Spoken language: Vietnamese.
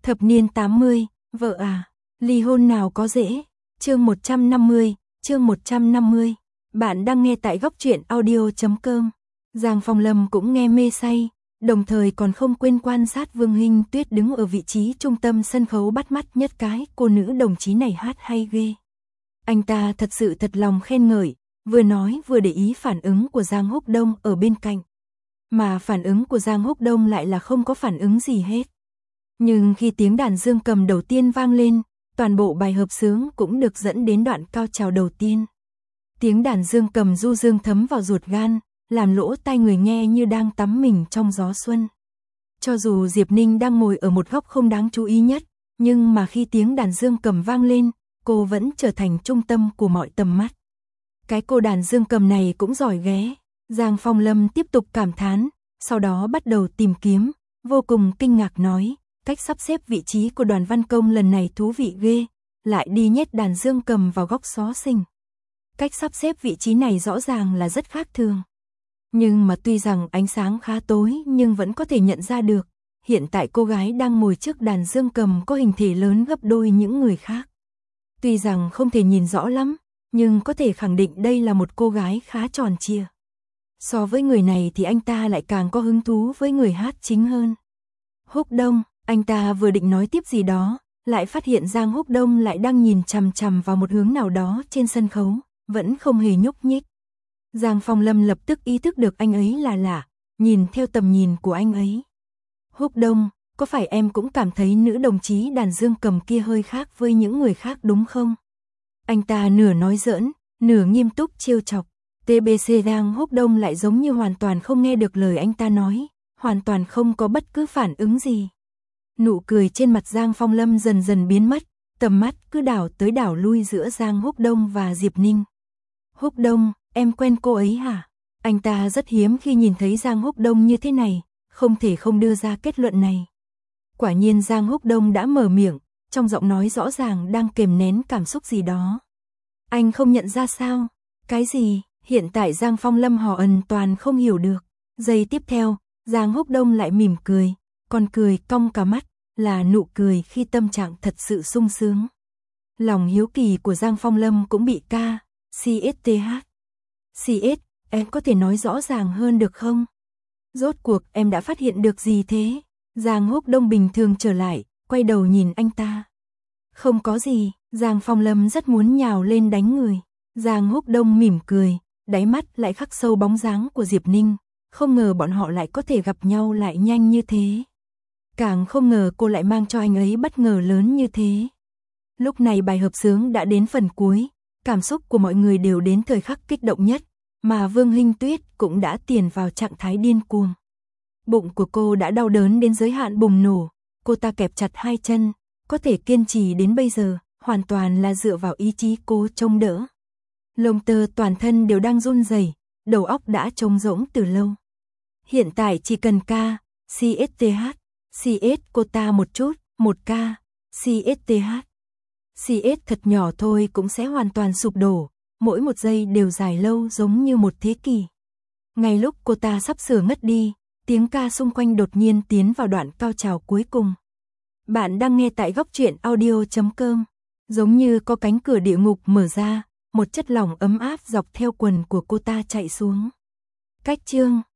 Thập niên 80, vợ à, ly hôn nào có dễ. Chương 150. Bạn đang nghe tại góc truyện audio.com. Giang Phong Lâm cũng nghe mê say, đồng thời còn không quên quan sát Vương Hinh Tuyết đứng ở vị trí trung tâm sân khấu bắt mắt nhất cái cô nữ đồng chí này hát hay ghê. Anh ta thật sự thật lòng khen ngợi, vừa nói vừa để ý phản ứng của Giang Húc Đông ở bên cạnh. Mà phản ứng của Giang Húc Đông lại là không có phản ứng gì hết. Nhưng khi tiếng đàn dương cầm đầu tiên vang lên, toàn bộ bài hợp xướng cũng được dẫn đến đoạn cao trào đầu tiên. Tiếng đàn dương cầm du dương thấm vào ruột gan, làm lỗ tai người nghe như đang tắm mình trong gió xuân. Cho dù Diệp Ninh đang ngồi ở một góc không đáng chú ý nhất, nhưng mà khi tiếng đàn dương cầm vang lên, cô vẫn trở thành trung tâm của mọi tầm mắt. Cái cô đàn dương cầm này cũng giỏi ghé. Giang Phong Lâm tiếp tục cảm thán, sau đó bắt đầu tìm kiếm, vô cùng kinh ngạc nói, cách sắp xếp vị trí của Đoàn Văn Công lần này thú vị ghê, lại đi nhét đàn dương cầm vào góc xó xỉnh. Cách sắp xếp vị trí này rõ ràng là rất khác thường. Nhưng mà tuy rằng ánh sáng khá tối nhưng vẫn có thể nhận ra được, hiện tại cô gái đang ngồi trước đàn dương cầm có hình thể lớn gấp đôi những người khác. Tuy rằng không thể nhìn rõ lắm, nhưng có thể khẳng định đây là một cô gái khá tròn trịa. So với người này thì anh ta lại càng có hứng thú với người hát chính hơn. Húc Đông, anh ta vừa định nói tiếp gì đó, lại phát hiện Giang Húc Đông lại đang nhìn chằm chằm vào một hướng nào đó trên sân khấu, vẫn không hề nhúc nhích. Giang Phong Lâm lập tức ý thức được anh ấy là lạ, nhìn theo tầm nhìn của anh ấy. Húc Đông, có phải em cũng cảm thấy nữ đồng chí đàn dương cầm kia hơi khác với những người khác đúng không? Anh ta nửa nói giỡn, nửa nghiêm túc trêu chọc. TBC Giang Húc Đông lại giống như hoàn toàn không nghe được lời anh ta nói, hoàn toàn không có bất cứ phản ứng gì. Nụ cười trên mặt Giang Phong Lâm dần dần biến mất, tầm mắt cứ đảo tới đảo lui giữa Giang Húc Đông và Diệp Ninh. Húc Đông, em quen cô ấy hả? Anh ta rất hiếm khi nhìn thấy Giang Húc Đông như thế này, không thể không đưa ra kết luận này. Quả nhiên Giang Húc Đông đã mở miệng, trong giọng nói rõ ràng đang kềm nén cảm xúc gì đó. Anh không nhận ra sao? Cái gì? Hiện tại Giang Phong Lâm hoàn toàn không hiểu được. Giây tiếp theo, Giang Húc Đông lại mỉm cười, còn cười cong cả mắt, là nụ cười khi tâm trạng thật sự sung sướng. Lòng hiếu kỳ của Giang Phong Lâm cũng bị CSTH. CS, em có thể nói rõ ràng hơn được không? Rốt cuộc em đã phát hiện được gì thế? Giang Húc Đông bình thường trở lại, quay đầu nhìn anh ta. Không có gì, Giang Phong Lâm rất muốn nhào lên đánh người. Giang Húc Đông mỉm cười, đáy mắt lại khắc sâu bóng dáng của Diệp Ninh, không ngờ bọn họ lại có thể gặp nhau lại nhanh như thế. Càng không ngờ cô lại mang cho anh ấy bất ngờ lớn như thế. Lúc này bài hợp xướng đã đến phần cuối, cảm xúc của mọi người đều đến thời khắc kích động nhất, mà Vương Hinh Tuyết cũng đã tiến vào trạng thái điên cuồng. Bụng của cô đã đau đớn đến giới hạn bùng nổ, cô ta kẹp chặt hai chân, có thể kiên trì đến bây giờ, hoàn toàn là dựa vào ý chí cô trông đỡ. Lông tơ toàn thân đều đang run rẩy, đầu óc đã trống rỗng từ lâu. Hiện tại chỉ cần CSTH, CS cô ta một chút, một CSTH. CS thật nhỏ thôi cũng sẽ hoàn toàn sụp đổ, mỗi một giây đều dài lâu giống như một thế kỷ. Ngay lúc cô ta sắp sửa ngất đi, tiếng ca xung quanh đột nhiên tiến vào đoạn cao trào cuối cùng. Bạn đang nghe tại góc truyện audio.com, giống như có cánh cửa địa ngục mở ra, một chất lỏng ấm áp dọc theo quần của cô ta chạy xuống. Cách chương